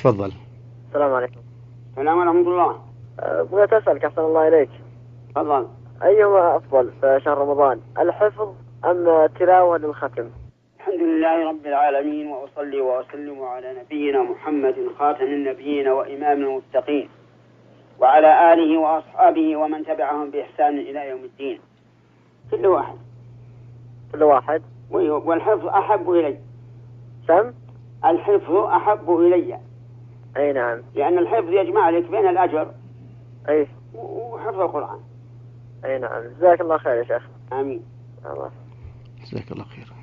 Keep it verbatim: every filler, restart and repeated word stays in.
تفضل. السلام عليكم. السلام ورحمة الله. بغيت أسألك أحسن الله إليك. تفضل. أيهما أفضل في شهر رمضان، الحفظ أم التلاوة للختم؟ الحمد لله رب العالمين، وأصلي وأسلم على نبينا محمد خاتم النبيين وإمام المتقين، وعلى آله وأصحابه ومن تبعهم بإحسان إلى يوم الدين. كل واحد كل واحد. والحفظ أحب إلي. سم؟ الحفظ أحب إلي. أي نعم. لأن الحفظ يجمع لك بين الأجر أي وحفظ القرآن. أي نعم. جزاك الله خير يا شيخ. آمين. الله. جزاك الله خير.